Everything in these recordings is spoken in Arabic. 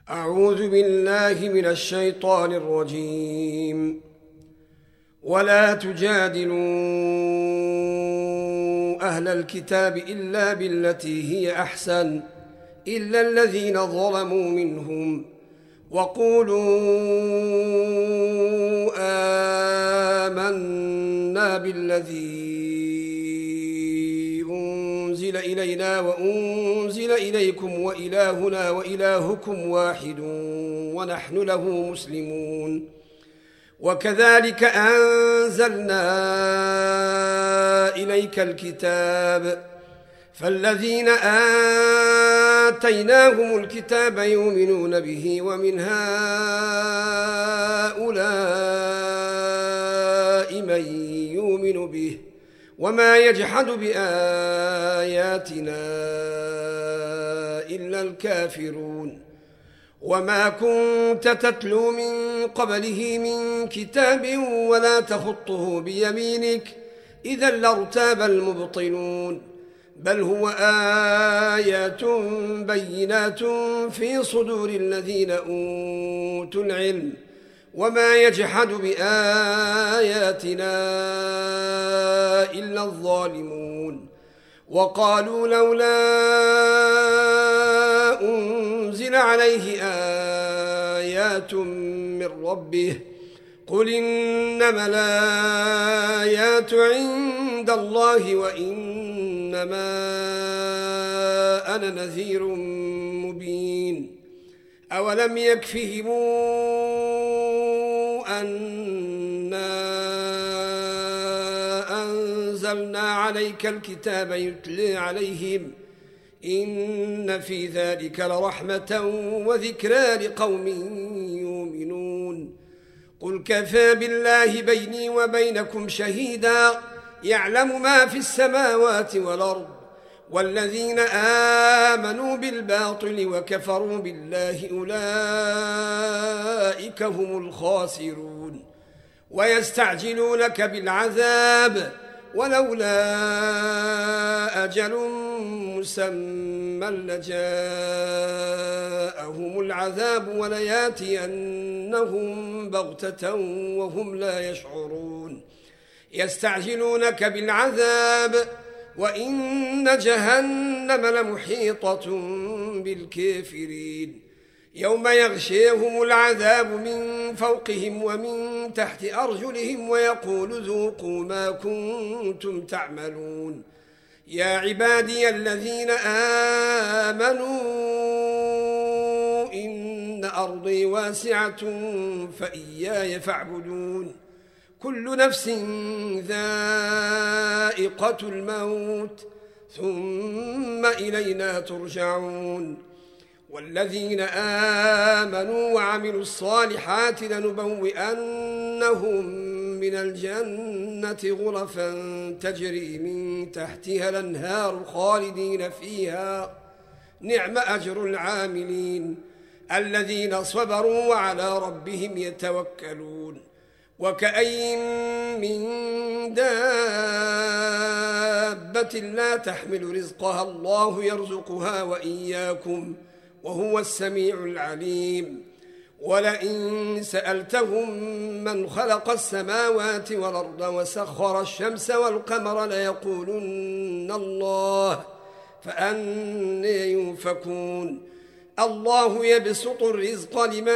أعوذ بالله من الشيطان الرجيم. ولا تجادلوا أهل الكتاب إلا بالتي هي أحسن إلا الذين ظلموا منهم وقولوا آمنا بالذي أنزل إلينا وأنزل إليكم وإلهنا وإلهكم واحد ونحن له مسلمون. وكذلك أنزلنا إليك الكتاب فالذين آتيناهم الكتاب يؤمنون به ومن هؤلاء من يؤمن به وما يجحد بآياتنا إلا الكافرون. وما كنت تتلو من قبله من كتاب ولا تخطه بيمينك إذا لارتاب المبطلون بل هو آيات بينات في صدور الذين أوتوا العلم وما يجحد بآياتنا إلا الظالمون. وقالوا لولا أنزل عليه آيات من ربه قل إنما الآيات عند الله وإنما أنا نذير مبين. أولم يكفهم أنا أنزلنا عليك الكتاب يتلى عليهم إن في ذلك لرحمة وذكرى لقوم يؤمنون. قل كفى بالله بيني وبينكم شهيدا يعلم ما في السماوات والأرض والذين آمنوا بالباطل وكفروا بالله أولئك هم الخاسرون. ويستعجلونك بالعذاب ولولا أجل مسمى لجاءهم العذاب ولياتينهم بغتة وهم لا يشعرون. يستعجلونك بالعذاب وإن جهنم لمحيطة بالكافرين يوم يغشيهم العذاب من فوقهم ومن تحت أرجلهم ويقول ذوقوا ما كنتم تعملون. يا عبادي الذين آمنوا إن أرضي واسعة فإياي فاعبدون. كل نفس ذائقة الموت ثم إلينا ترجعون. والذين آمنوا وعملوا الصالحات لنبوئنهم من الجنة غرفا تجري من تحتها الأنهار خالدين فيها نعم أجر العاملين الذين صبروا وعلى ربهم يتوكلون. وكأين من دابة لا تحمل رزقها الله يرزقها وإياكم وهو السميع العليم. ولئن سألتهم من خلق السماوات والأرض وسخر الشمس والقمر ليقولن الله فأنى يؤفكون. الله يبسط الرزق لمن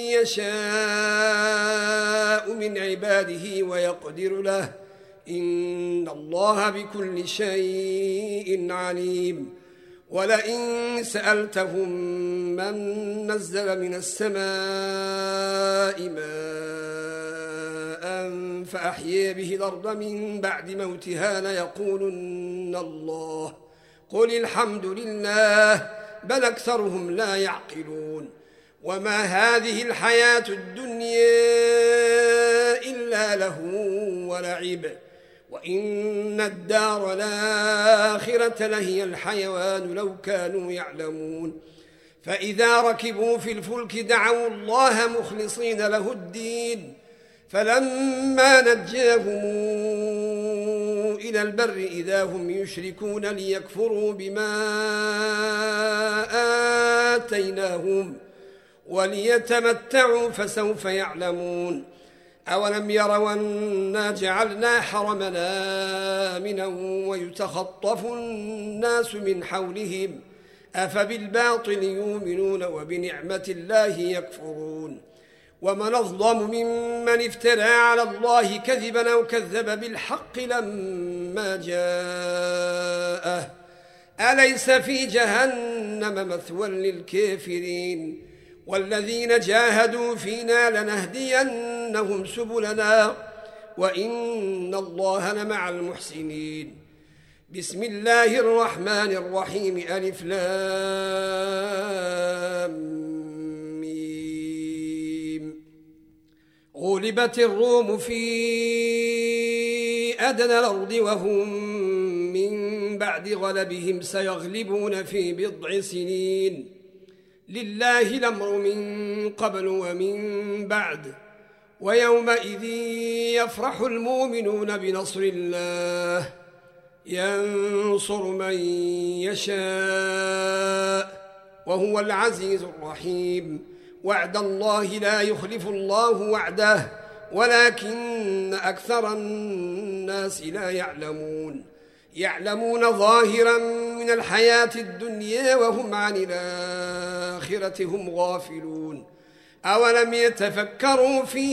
يشاء من عباده ويقدر له إن الله بكل شيء عليم. ولئن سألتهم من نزل من السماء ماء فأحيي به الأرض من بعد موتها ليقولن الله قل الحمد لله بل أكثرهم لا يعقلون. وما هذه الحياة الدنيا إلا لهو ولعب وإن الدار الآخرة لهي الحيوان لو كانوا يعلمون. فإذا ركبوا في الفلك دعوا الله مخلصين له الدين فلما نجاهم إلى البر إذا هم يشركون ليكفروا بما آتيناهم وليتمتعوا فسوف يعلمون أولم يروا أنا جعلنا حرمنا آمنا ويتخطف الناس من حولهم أفبالباطل يؤمنون وبنعمة الله يكفرون ومن أظلم ممن افترى على الله كذبا أو كذب بالحق لما جاءه أليس في جهنم مثوى للكافرين والذين جاهدوا فينا لنهدينهم سبلنا وإن الله لمع المحسنين بسم الله الرحمن الرحيم ألف لام ميم غلبت الروم في أدنى الأرض وهم من بعد غلبهم سيغلبون في بضع سنين لله الأمر من قبل ومن بعد ويومئذ يفرح المؤمنون بنصر الله ينصر من يشاء وهو العزيز الرحيم وعد الله لا يخلف الله وعده ولكن أكثر الناس لا يعلمون ظاهرا من الحياة الدنيا وهم عن الآخرة هم غافلون أولم يتفكروا في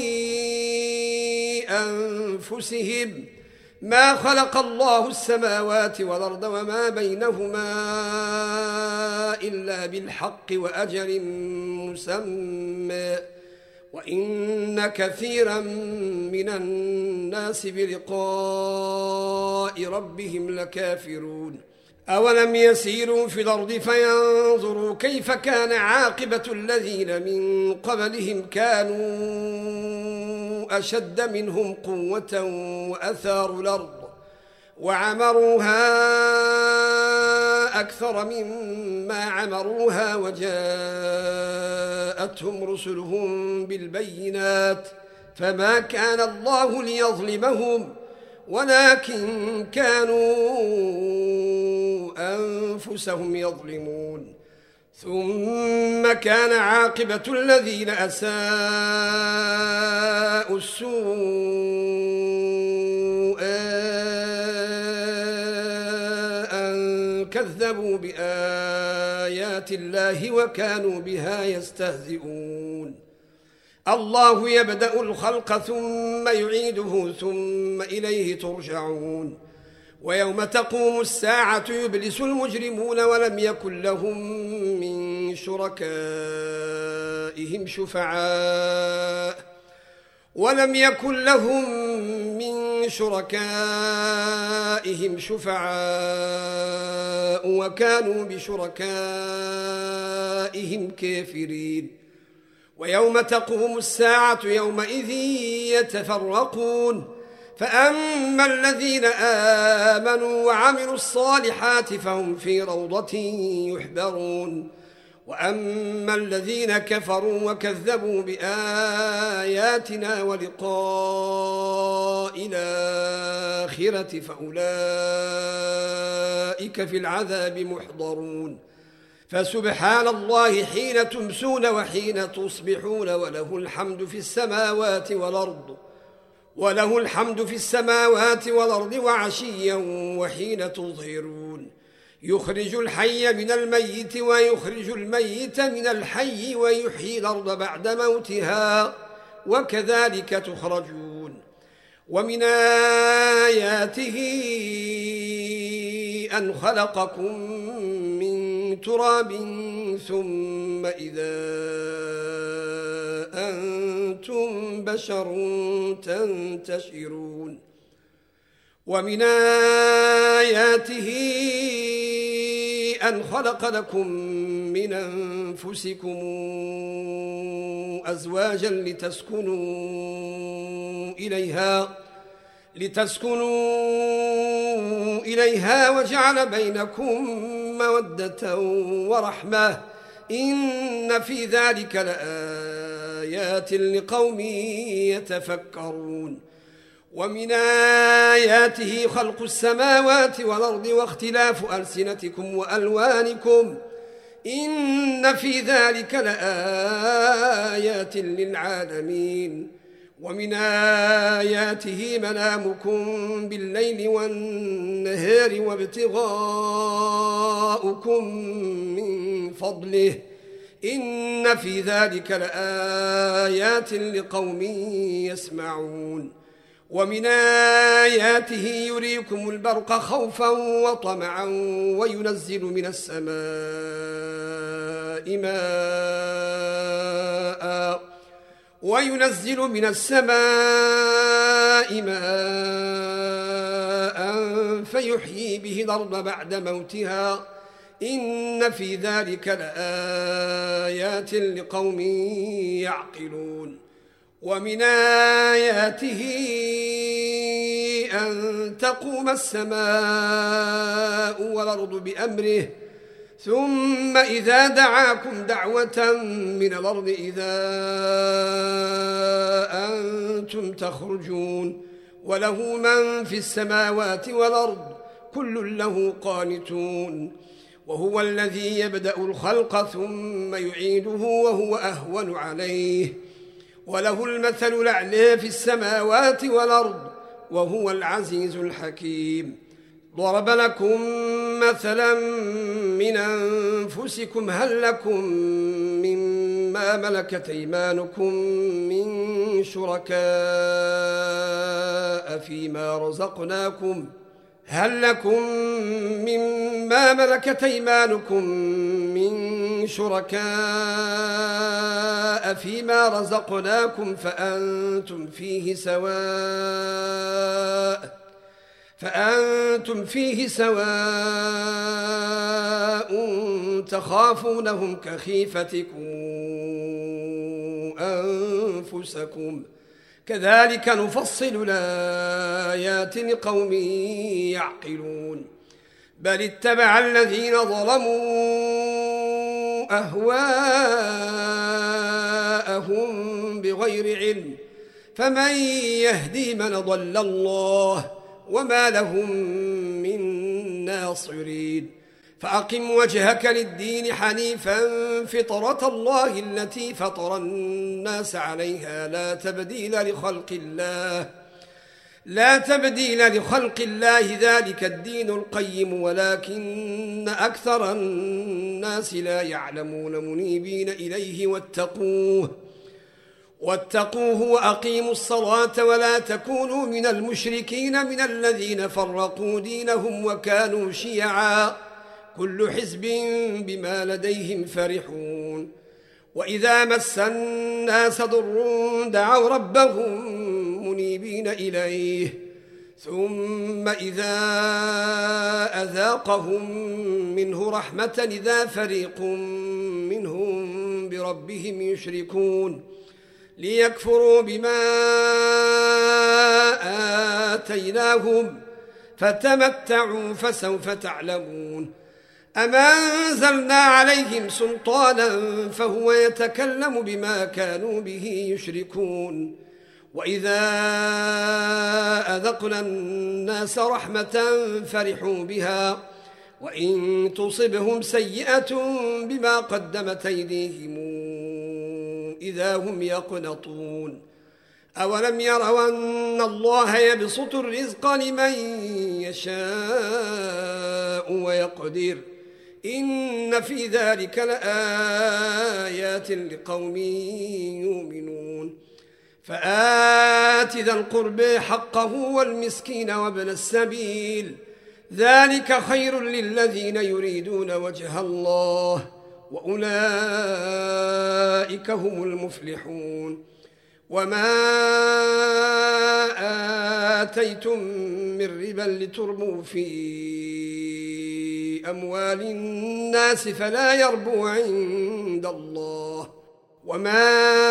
أنفسهم ما خلق الله السماوات والأرض وما بينهما إلا بالحق وأجل مسمى وإن كثيرا من الناس بلقاء ربهم لكافرون أولم يسيروا في الأرض فينظروا كيف كان عاقبة الذين من قبلهم كانوا أشد منهم قوة وأثاروا الأرض وعمروها أكثر مما عمروها وجاءتهم رسلهم بالبينات فما كان الله ليظلمهم ولكن كانوا أنفسهم يظلمون ثم كان عاقبة الذين أساءوا السوء أن كذبوا بآيات الله وكانوا بها يستهزئون الله يبدأ الخلق ثم يعيده ثم إليه ترجعون ويوم تقوم الساعة يبلس المجرمون ولم يكن لهم من شركائهم شفعاء وكانوا بشركائهم كافرين ويوم تقوم الساعة يومئذ يتفرقون فأما الذين آمنوا وعملوا الصالحات فهم في روضة يحبرون وأما الذين كفروا وكذبوا بآياتنا ولقاء الآخرة فأولئك في العذاب محضرون فسبحان الله حين تمسون وحين تصبحون وله الحمد في السماوات والأرض وعشيا وحين تظهرون يخرج الحي من الميت ويخرج الميت من الحي ويحيي الأرض بعد موتها وكذلك تخرجون ومن آياته أن خلقكم من تراب ثم إذا أنتم بشر تنتشرون ومن آياته أن خلق لكم من أنفسكم أزواجا لتسكنوا إليها وجعل بينكم مودة ورحمة إن في ذلك لآيات لقوم يتفكرون ومن آياته خلق السماوات والأرض واختلاف ألسنتكم وألوانكم إن في ذلك لآيات للعالمين ومن آياته منامكم بالليل والنهار وابتغاؤكم من فضله إن في ذلك لآيات لقوم يسمعون ومن آياته يريكم البرق خوفا وطمعا وينزل من السماء ماء فيحيي به الأرض بعد موتها إن في ذلك لآيات لقوم يعقلون ومن آياته أن تقوم السماء والأرض بأمره ثم إذا دعاكم دعوة من الأرض إذا أنتم تخرجون وله من في السماوات والأرض كل له قانتون وهو الذي يبدأ الخلق ثم يعيده وهو أهون عليه وله المثل الأعلى في السماوات والأرض وهو العزيز الحكيم ضرب لكم مثلا من أنفسكم هل لكم مما ملكت أيمانكم من شركاء فيما رزقناكم فأنتم فيه سواء تخافونهم كخيفتكم أنفسكم كذلك نفصل الآيات لقوم يعقلون بل اتبع الذين ظلموا أهواءهم بغير علم فمن يهدي من ضل الله وما لهم من ناصرين فأقم وجهك للدين حنيفا فطرة الله التي فطر الناس عليها لا تبديل لخلق الله ذلك الدين القيم ولكن أكثر الناس لا يعلمون منيبين إليه واتقوه وأقيموا الصلاة ولا تكونوا من المشركين من الذين فرقوا دينهم وكانوا شيعا كل حزب بما لديهم فرحون وإذا مس الناس ضر دعوا ربهم منيبين إليه ثم إذا أذاقهم منه رحمة إذا فريق منهم بربهم يشركون ليكفروا بما آتيناهم فتمتعوا فسوف تعلمون أما أنزلنا عليهم سلطانا فهو يتكلم بما كانوا به يشركون وإذا أذقنا الناس رحمة فرحوا بها وإن تصبهم سيئة بما قدمت أيديهم إذا هم يقنطون أولم يروا أن الله يبسط الرزق لمن يشاء ويقدر إن في ذلك لآيات لقوم يؤمنون فآت ذا القرب حقه والمسكين وابن السبيل ذلك خير للذين يريدون وجه الله وأولئك هم المفلحون وما آتيتم من ربا لتربوا في أموال الناس فلا يربو عند الله وما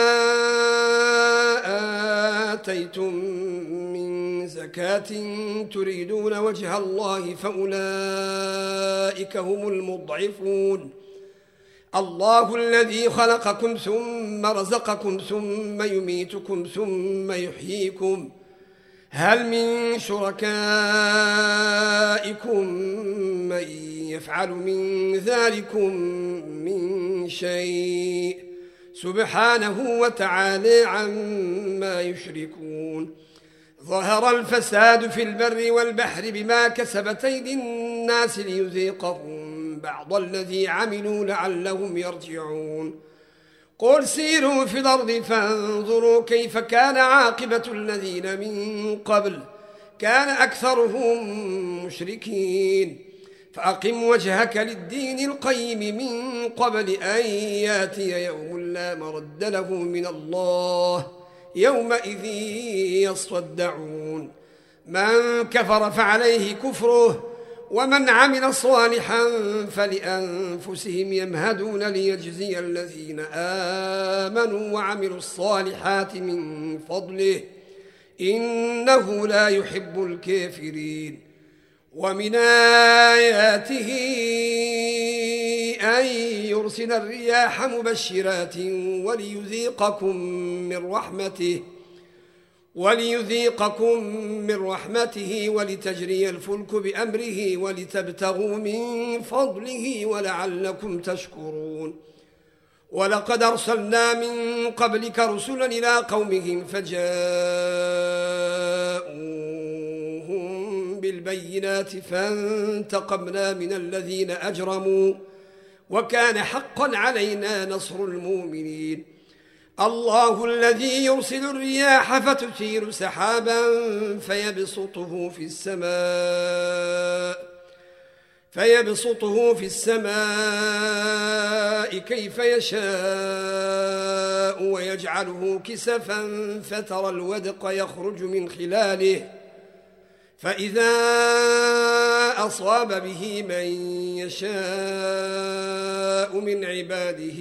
آتيتم من زكاة تريدون وجه الله فأولئك هم المضعفون الله الذي خلقكم ثم رزقكم ثم يميتكم ثم يحييكم هل من شركائكم من يفعل من ذلكم من شيء سبحانه وتعالى عما يشركون ظهر الفساد في البر والبحر بما كسبت أيدي الناس ليذيقهم بعض الذي عملوا لعلهم يرجعون قل سيروا في الأرض فانظروا كيف كان عاقبة الذين من قبل كان أكثرهم مشركين فأقم وجهك للدين القيم من قبل أن ياتي يوم لا مرد له من الله يومئذ يصدعون من كفر فعليه كفره ومن عمل صالحا فلأنفسهم يمهدون ليجزي الذين آمنوا وعملوا الصالحات من فضله إنه لا يحب الكافرين ومن آياته أن يرسل الرياح مبشرات وليذيقكم من رحمته ولتجري الفلك بأمره ولتبتغوا من فضله ولعلكم تشكرون ولقد أرسلنا من قبلك رسلا إلى قومهم فجاءوهم بالبينات فانتقمنا من الذين أجرموا وكان حقا علينا نصر المؤمنين الله الذي يرسل الرياح فتثير سحابا فيبسطه في السماء كيف يشاء ويجعله كسفا فترى الودق يخرج من خلاله فإذا أصاب به من يشاء من عباده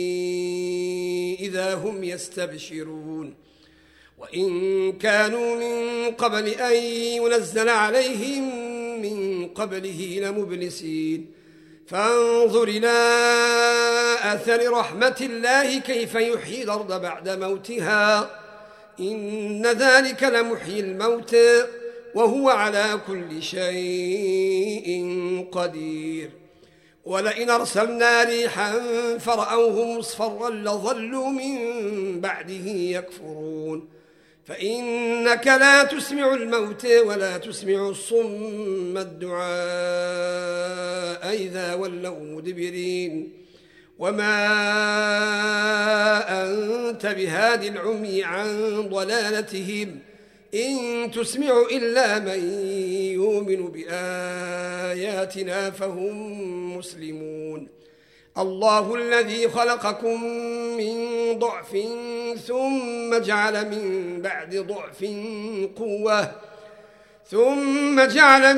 إذا هم يستبشرون وإن كانوا من قبل أن ينزل عليهم من قبله لمبلسين فانظر إلى أثر رحمة الله كيف يحيي الأرض بعد موتها إن ذلك لمحيي الموتى وهو على كل شيء قدير ولئن أرسلنا ريحا فرأوه مصفرا لظلوا من بعده يكفرون فإنك لا تسمع الموتى ولا تسمع الصم الدعاء إذا ولوا مدبرين وما أنت بهاد العمي عن ضلالتهم إن تسمع إلا من يؤمن بآياتنا فهم مسلمون الله الذي خلقكم من ضعف ثم جعل من بعد ضعف قوة ثم جعل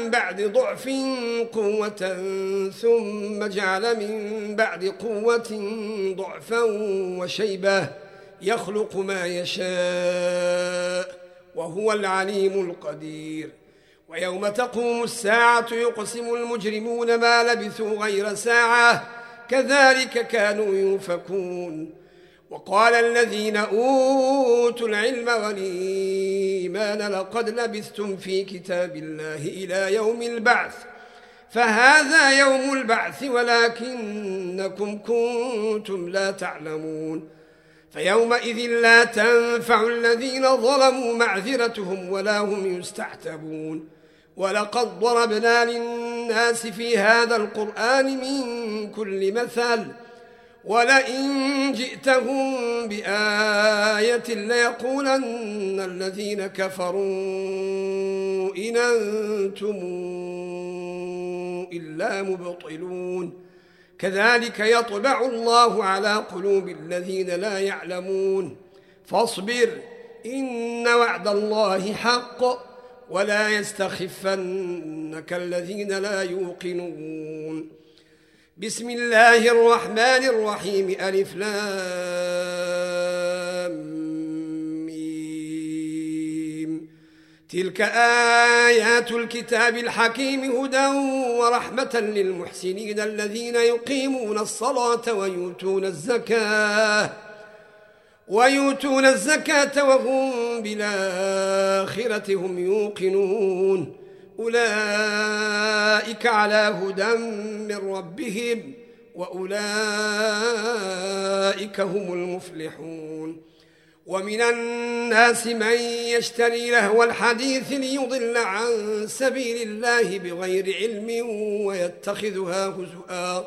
من بعد قوة ضعفا وشيبة يخلق ما يشاء وهو العليم القدير ويوم تقوم الساعة يقسم المجرمون ما لبثوا غير ساعة كذلك كانوا يؤفكون وقال الذين أوتوا العلم والإيمان لقد لبثتم في كتاب الله إلى يوم البعث فهذا يوم البعث ولكنكم كنتم لا تعلمون فيومئذ لا تنفع الذين ظلموا معذرتهم ولا هم يستعتبون ولقد ضربنا للناس في هذا القرآن من كل مثل ولئن جئتهم بآية ليقولن الذين كفروا إن أنتم إلا مبطلون كذلك يطبع الله على قلوب الذين لا يعلمون فاصبر إن وعد الله حق ولا يستخفنك الذين لا يوقنون بسم الله الرحمن الرحيم ألف لام ميم تلك آيات الكتاب الحكيم هدى ورحمة للمحسنين الذين يقيمون الصلاة ويؤتون الزكاة ويؤتون الزكاة وهم بالآخرة هم يوقنون أولئك على هدى من ربهم وأولئك هم المفلحون ومن الناس من يشتري لهو الحديث ليضل عن سبيل الله بغير علم ويتخذها هزؤا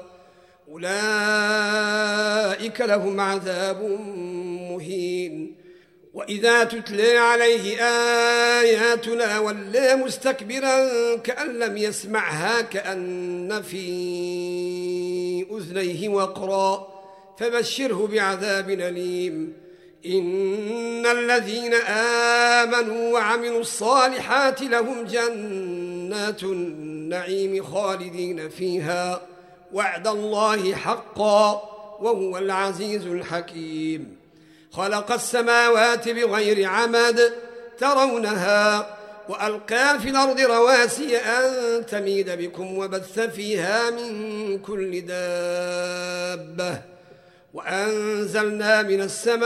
أولئك لهم عذاب مهين وإذا تتلى عليه آياتنا ولى مستكبرا كأن لم يسمعها كأن في أذنيه وقرا فبشره بعذاب أليم إن الذين آمنوا وعملوا الصالحات لهم جنات النعيم خالدين فيها وعد الله حقا وهو العزيز الحكيم خلق السماوات بغير عمد ترونها وألقى في الأرض رواسي أن تميد بكم وبث فيها من كل دابة وأنزلنا من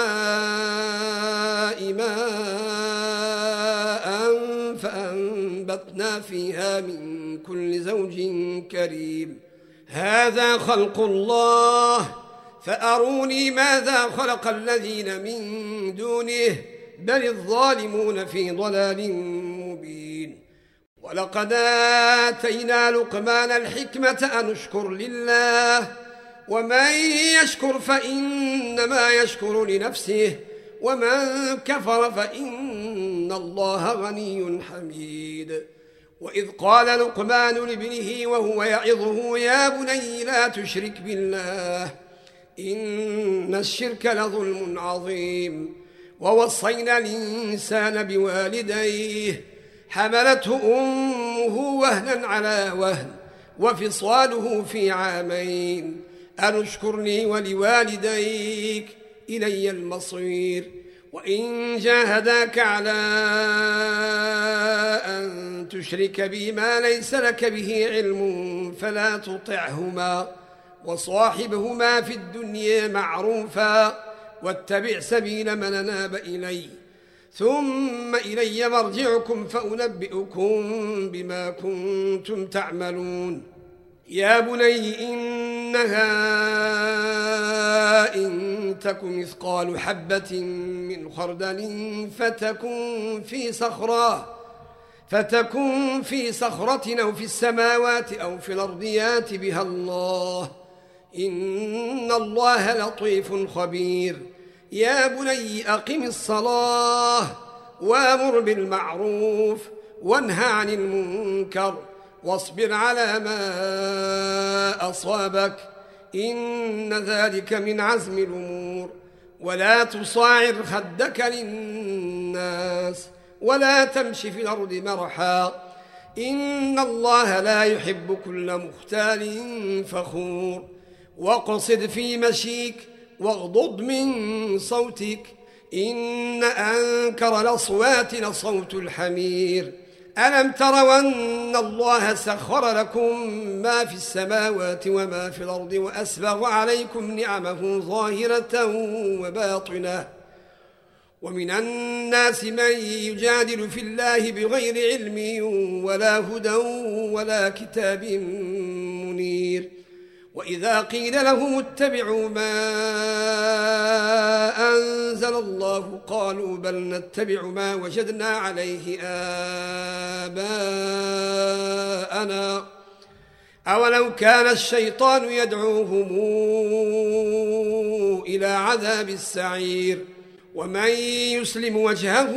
السماء ماء فأنبتنا فيها من كل زوج كريم هذا خلق الله فأروني ماذا خلق الذين من دونه بل الظالمون في ضلال مبين ولقد آتينا لقمان الحكمة أن اشكر لله ومن يشكر فإنما يشكر لنفسه ومن كفر فإن الله غني حميد وإذ قال لقمان لابنه وهو يعظه يا بني لا تشرك بالله إن الشرك لظلم عظيم ووصينا الإنسان بوالديه حملته أمه وهنا على وهن وفصاله في عامين أن اشكر لي ولوالديك إلي المصير وإن جاهداك على أن تشرك بي ما ليس لك به علم فلا تطعهما وصاحبهما في الدنيا معروفا واتبع سبيل من أناب إلي ثم إلي مرجعكم فأنبئكم بما كنتم تعملون يا بني إنها إن تك مثقال حبة من خردل فتكن في صخرة أو في السماوات أو في الأرض يات بها الله إن الله لطيف خبير يا بني أقم الصلاة وأمر بالمعروف وانهى عن المنكر واصبر على ما أصابك إن ذلك من عزم الأمور ولا تصاعر خدك للناس ولا تمش في الأرض مرحا إن الله لا يحب كل مختال فخور واقصد في مشيك واغضض من صوتك إن أنكر الأصوات لصوت الحمير ألم تروا أن الله سخر لكم ما في السماوات وما في الأرض وأسبغ عليكم نعمه ظاهرة وباطنة ومن الناس من يجادل في الله بغير علم ولا هدى ولا كتاب منير وإذا قيل لهم اتبعوا ما أنزل الله قالوا بل نتبع ما وجدنا عليه آباءنا أولو كان الشيطان يدعوهم إلى عذاب السعير ومن يسلم وجهه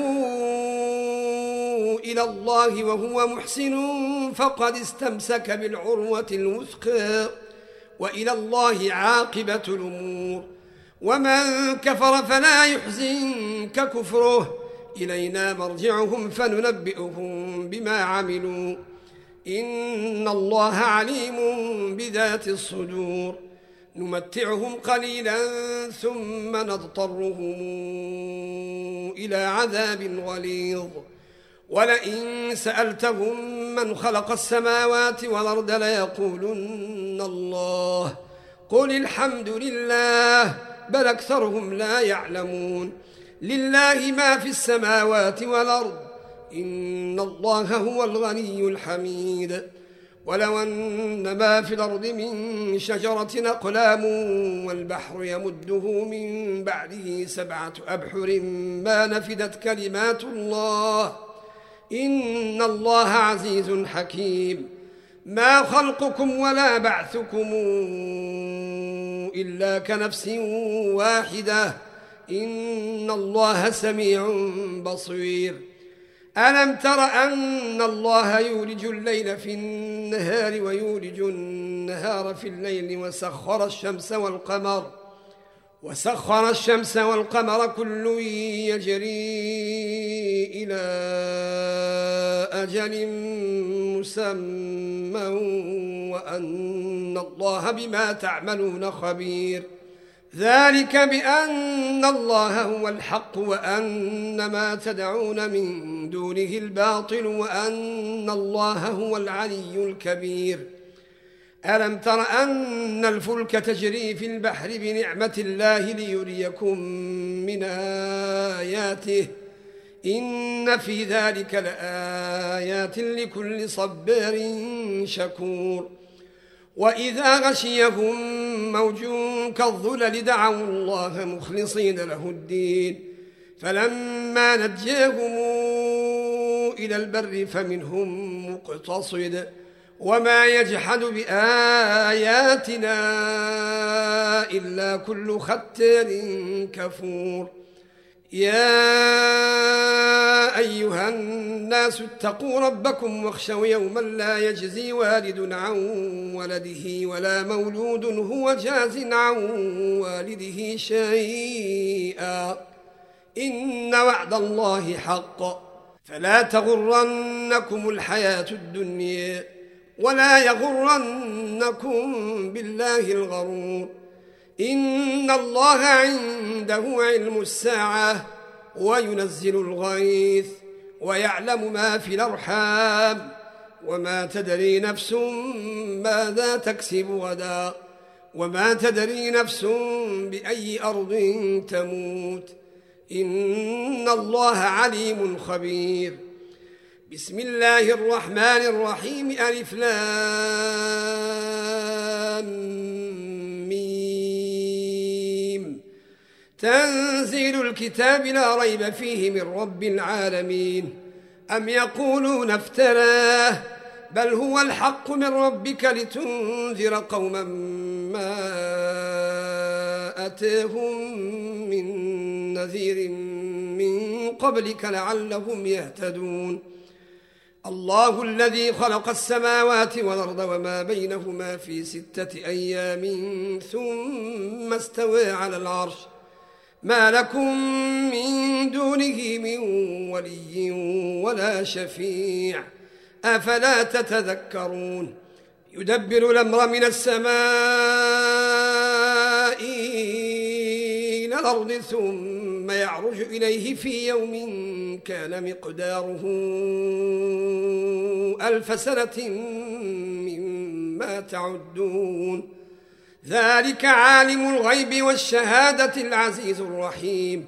إلى الله وهو محسن فقد استمسك بالعروة الوثقى وإلى الله عاقبة الأمور ومن كفر فلا يحزنك كفره إلينا مرجعهم فننبئهم بما عملوا إن الله عليم بذات الصدور نمتعهم قليلا ثم نضطرهم إلى عذاب غليظ ولئن سألتهم من خلق السماوات والأرض ليقولن الله قل الحمد لله بل أكثرهم لا يعلمون. لله ما في السماوات والأرض إن الله هو الغني الحميد. ولو أن ما في الأرض من شجرة أقلام والبحر يمده من بعده 7 أبحر ما نفدت كلمات الله إن الله عزيز حكيم. ما خلقكم ولا بعثكم إلا كنفس واحدة إن الله سميع بصير. ألم تر أن الله يولج الليل في النهار ويولج النهار في الليل وسخر الشمس والقمر كل يجري إلى أجل مسمى وأن الله بما تعملون خبير. ذلك بأن الله هو الحق وأن ما تدعون من دونه الباطل وأن الله هو العلي الكبير. ألم تر أن الفلك تجري في البحر بنعمة الله ليريكم من آياته إن في ذلك لآيات لكل صبار شكور. وإذا غشيهم موج كالظلل دعوا الله مخلصين له الدين فلما نجاهم إلى البر فمنهم مقتصد وما يجحد بآياتنا إلا كل ختار كفور. يا أيها الناس اتقوا ربكم واخشوا يوما لا يجزي والد عن ولده ولا مولود هو جاز عن والده شيئا إن وعد الله حق فلا تغرنكم الحياة الدنيا ولا يغرنكم بالله الغرور. إن الله عنده علم الساعة وينزل الغيث ويعلم ما في الأرحام وما تدري نفس ماذا تكسب غدا وما تدري نفس بأي أرض تموت إن الله عليم خبير. بسم الله الرحمن الرحيم ألف لام ميم تنزيل الكتاب لا ريب فيه من رب العالمين. أم يقولون افتراه بل هو الحق من ربك لتنذر قوما ما أتاهم من نذير من قبلك لعلهم يهتدون. الله الذي خلق السماوات والأرض وما بينهما في 6 أيام ثم استوى على العرش ما لكم من دونه من ولي ولا شفيع أفلا تتذكرون. يدبر الأمر من السماء إلى الأرض ثم يعرج إليه في يوم كان مقداره 1000 سنة مما تعدون. ذلك عالم الغيب والشهادة العزيز الرحيم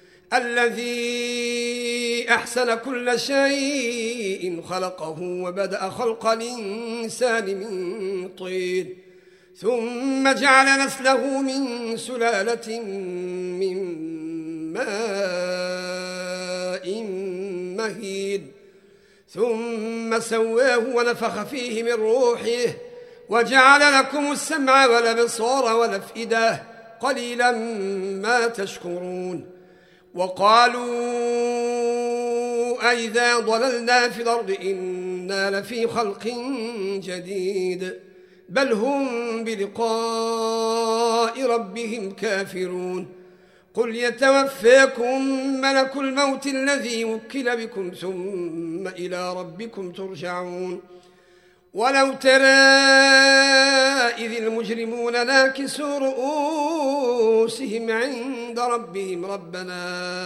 الذي أحسن كل شيء خلقه وبدأ خلق الإنسان من طين ثم جعل نسله من سلالة من ماء مهين ثم سواه ونفخ فيه من روحه وجعل لكم السمع والأبصار والأفئدة قليلا ما تشكرون. وقالوا أئذا ضللنا في الأرض إنا لفي خلق جديد بل هم بلقاء ربهم كافرون. قل يتوفاكم ملك الموت الذي وكل بكم ثم إلى ربكم ترجعون. ولو ترى إذ المجرمون ناكسوا رؤوسهم عند ربهم ربنا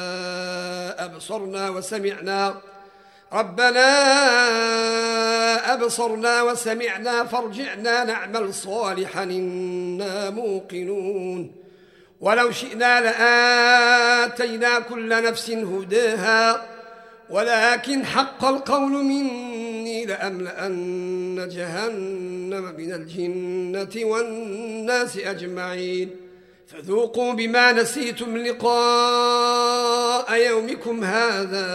أبصرنا وسمعنا فارجعنا نعمل صالحا إنا موقنون. ولو شئنا لآتينا كل نفس هداها ولكن حق القول مني لأملأن جهنم من الجنة والناس أجمعين فذوقوا بما نسيتم لقاء يومكم هذا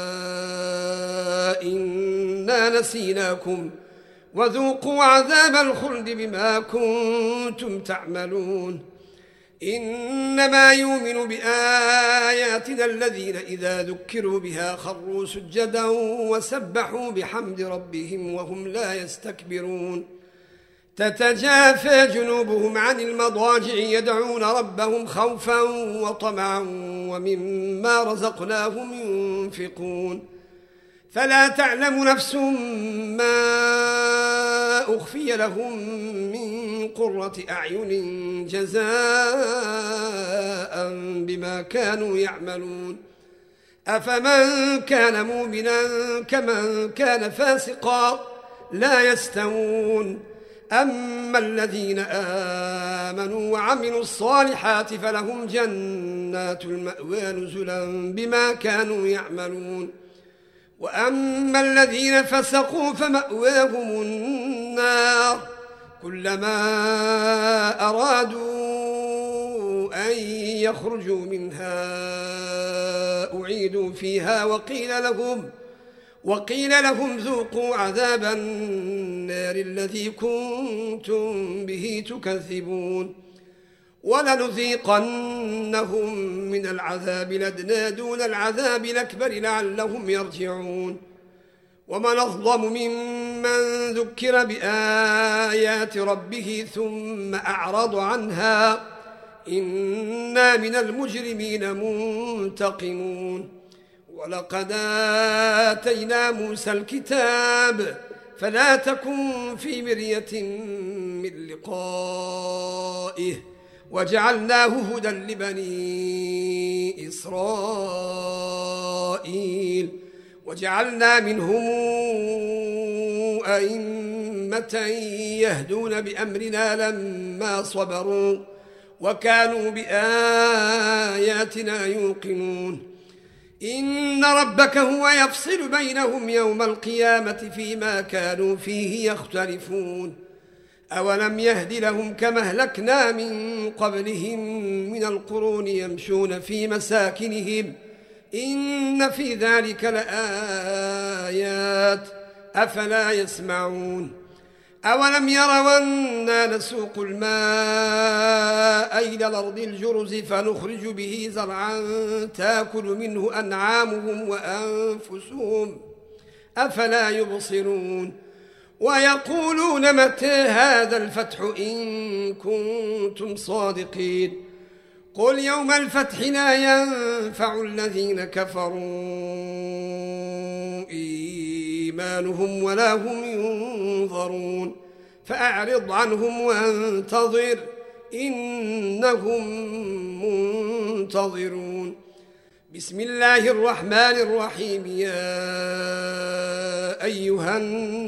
إنا نسيناكم وذوقوا عذاب الخلد بما كنتم تعملون إنما يؤمن بآياتنا الذين إذا ذكروا بها خروا سجدا وسبحوا بحمد ربهم وهم لا يستكبرون تتجافى جنوبهم عن المضاجع يدعون ربهم خوفا وطمعا ومما رزقناهم ينفقون فلا تعلم نفس ما أخفي لهم من قرة أعين جزاء بما كانوا يعملون أفمن كان مؤمنا كمن كان فاسقا لا يستوون أما الذين آمنوا وعملوا الصالحات فلهم جنات المأوى نزلا بما كانوا يعملون وأما الذين فسقوا فمأواهم النار كلما أرادوا أن يخرجوا منها أعيدوا فيها وقيل لهم ذوقوا عذاب النار الذي كنتم به تكذبون ولنذيقنهم من العذاب الأدنى دون العذاب الأكبر لعلهم يرجعون ومن أظلم ممن ذكر بآيات ربه ثم أعرض عنها إنا من المجرمين منتقمون ولقد آتينا موسى الكتاب فلا تكن في مرية من لقائه وجعلناه هدى لبني إسرائيل وجعلنا منهم أئمة يهدون بأمرنا لما صبروا وكانوا بآياتنا يوقنون إن ربك هو يفصل بينهم يوم القيامة فيما كانوا فيه يختلفون أولم يهد لهم كما أهلكنا من قبلهم من القرون يمشون في مساكنهم إن في ذلك لآيات أفلا يسمعون أولم يروا أنا نسوق الماء إلى الأرض الجرز فنخرج به زرعا تأكل منه أنعامهم وأنفسهم أفلا يبصرون ويقولون متى هذا الفتح إن كنتم صادقين قل يوم الفتح لا ينفع الذين كفروا إيمانهم ولا هم ينظرون فأعرض عنهم وانتظر إنهم منتظرون بسم الله الرحمن الرحيم يا أيها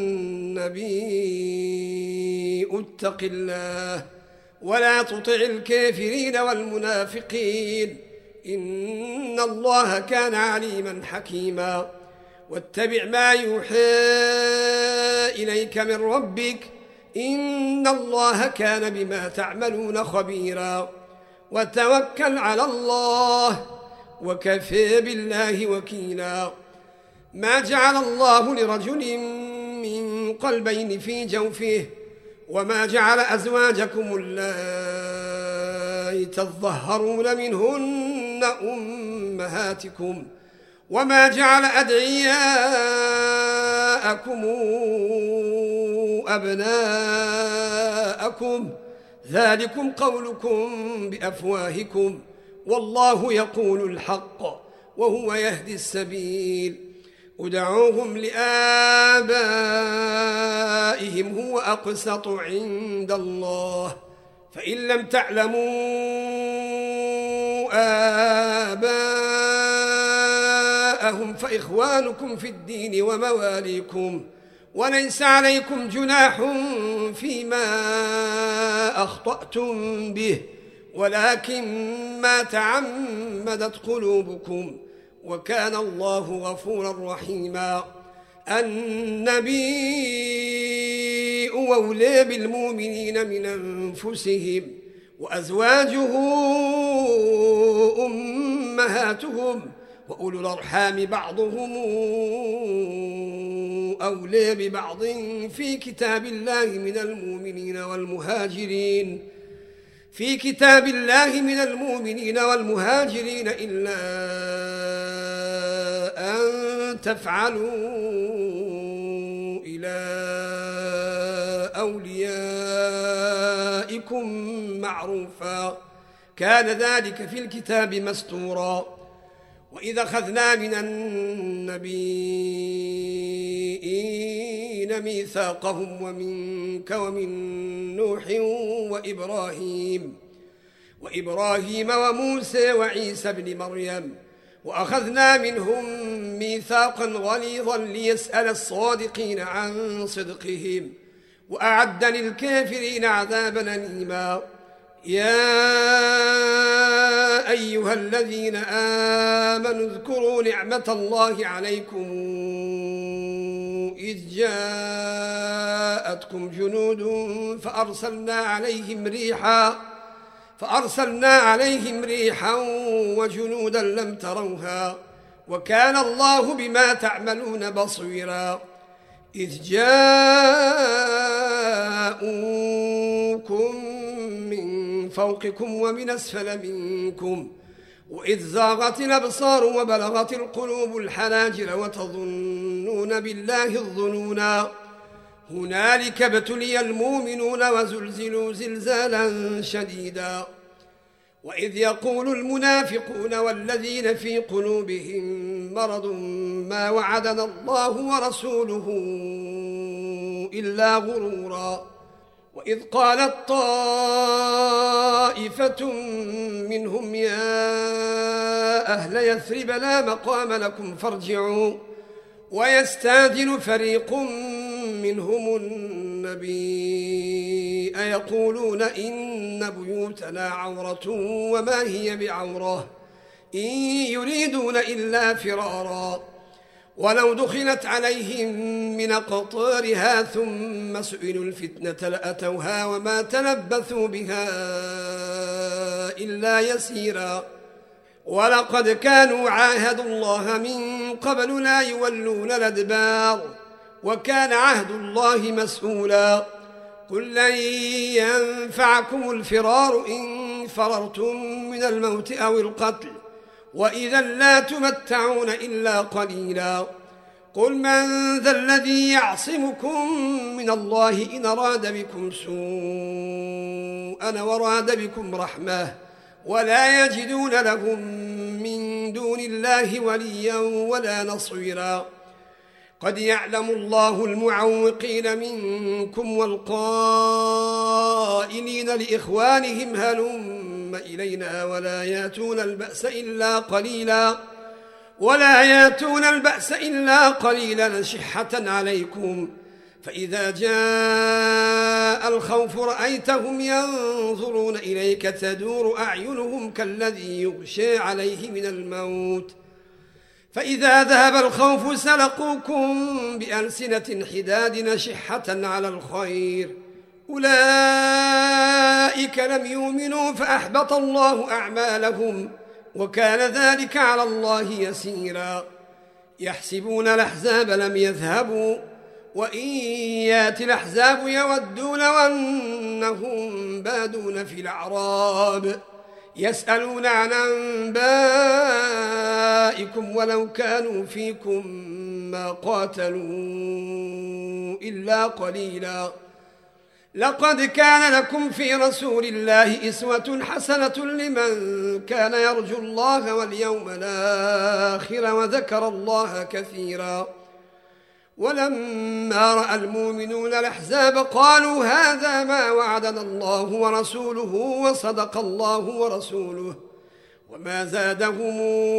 النبي اتق الله ولا تطع الكافرين والمنافقين إن الله كان عليما حكيما واتبع ما يوحى إليك من ربك إن الله كان بما تعملون خبيرا وتوكل على الله وكفى بالله وكيلا ما جعل الله لرجل من قلبين في جوفه وما جعل أزواجكم اللائي تظهرون منهن أمهاتكم وما جعل أدعياءكم أبناءكم ذلكم قولكم بأفواهكم والله يقول الحق وهو يهدي السبيل ادعوهم لآبائهم هو أقسط عند الله فإن لم تعلموا آباءهم فإخوانكم في الدين ومواليكم وليس عليكم جناح فيما أخطأتم به ولكن ما تعمدت قلوبكم وكان الله غفورا رحيما. النبي أولى بالمؤمنين من أنفسهم وأزواجه أمهاتهم وأولو الأرحام بعضهم أولى ببعض في كتاب الله من المؤمنين والمهاجرين إلا أن تفعلوا إلى أوليائكم معروفا كان ذلك في الكتاب مستورا. وإذا أخذنا من النبيين ميثاقهم ومنك ومن نوح وإبراهيم وموسى وعيسى بن مريم وأخذنا منهم ميثاقا غليظا ليسأل الصادقين عن صدقهم وأعد للكافرين عذابا أليما. يا أيها الذين آمنوا اذكروا نعمة الله عليكم إذ جاءتكم جنود فأرسلنا عليهم ريحا وجنودا لم تروها وكان الله بما تعملون بصيرا. إذ جاءوكم من فوقكم ومن أسفل منكم وإذ زاغت الأبصار وبلغت القلوب الحناجر وتظنون بالله الظنونا هنالك ابتلي المؤمنون وزلزلوا زلزالا شديدا. وإذ يقول المنافقون والذين في قلوبهم مرض ما وعدنا الله ورسوله إلا غرورا. وإذ قالت طائفة منهم يا أهل يثرب لا مقام لكم فارجعوا ويستأذن فريق منهم النبي يقولون إن بيوتنا عورة وما هي بعورة إن يريدون إلا فرارا ولو دخلت عليهم من أقطارها ثم سئلوا الفتنة لأتوها وما تلبثوا بها إلا يسيرا. ولقد كانوا عاهدوا الله من قبل لا يولون الأدبار وكان عهد الله مسؤولا. قل لن ينفعكم الفرار إن فررتم من الموت أو القتل وإذا لا تمتعون إلا قليلا. قل من ذا الذي يعصمكم من الله إن أراد بكم سوءا وراد بكم رحمة ولا يجدون لهم من دون الله وليا ولا نصيرا. قد يعلم الله المعوقين منكم والقائلين لإخوانهم هلم إلينا ولا ياتون البأس إلا قليلا شحة عليكم. فإذا جاء الخوف رأيتهم ينظرون إليك تدور أعينهم كالذي يغشى عليه من الموت فإذا ذهب الخوف سلقوكم بألسنة حداد شحة على الخير أولئك لم يؤمنوا فأحبط الله أعمالهم وكان ذلك على الله يسيرا. يحسبون الأحزاب لم يذهبوا وإن يأتي الأحزاب يودون وأنهم بادون في الأعراب يسألون عن أنبائكم ولو كانوا فيكم ما قاتلوا إلا قليلا. لقد كان لكم في رسول الله أسوة حسنة لمن كان يرجو الله واليوم الآخر وذكر الله كثيرا. ولما رأى المؤمنون الأحزاب قالوا هذا ما وعدنا الله ورسوله وصدق الله ورسوله وما زادهم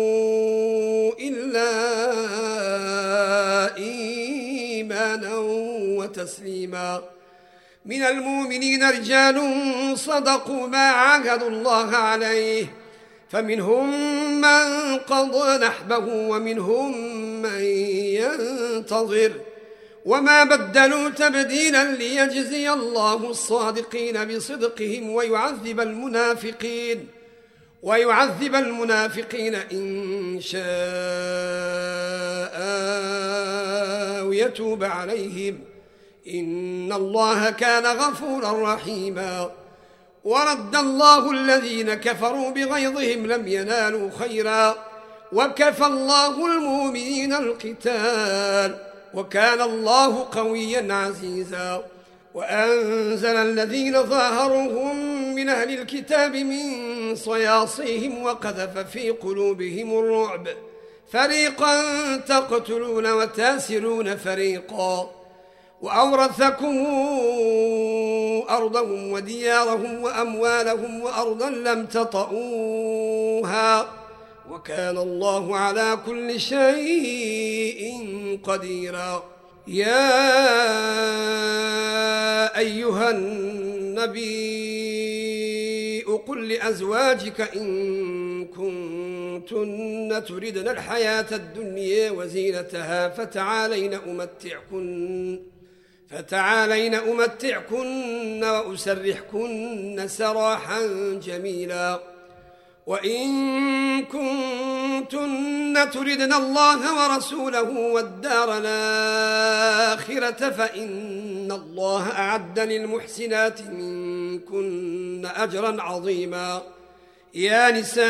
إلا إيمانا وتسليما. من المؤمنين رجال صدقوا ما عاهدوا الله عليه فمنهم من قضى نحبه ومنهم من ينتظر وما بدلوا تبديلا ليجزي الله الصادقين بصدقهم ويعذب المنافقين إن شاء ويتوب عليهم إن الله كان غفورا رحيما ورد الله الذين كفروا بغيظهم لم ينالوا خيرا وكفى الله المؤمنين القتال وكان الله قويا عزيزا وأنزل الذين ظاهروهم من أهل الكتاب من صياصيهم وقذف في قلوبهم الرعب فريقا تقتلون وتاسرون فريقا وأورثكم أرضهم وديارهم وأموالهم وأرضا لم تطئوها وكان الله على كل شيء قديرا يا أيها النبي قل لأزواجك إن كنتن تردن الحياة الدنيا وزينتها فتعالين أمتعكن وأسرحكن سراحا جميلا وإن كنتن تردن الله ورسوله والدار الآخرة فإن الله أعد للمحسنات منكن أجرا عظيما يا نساء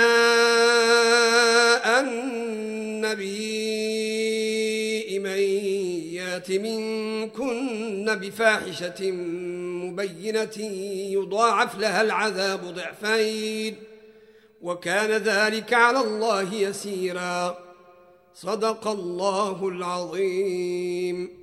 النبي من يات منكن بفاحشة مبينة يضاعف لها العذاب ضعفين وكان ذلك على الله يسيرا صدق الله العظيم.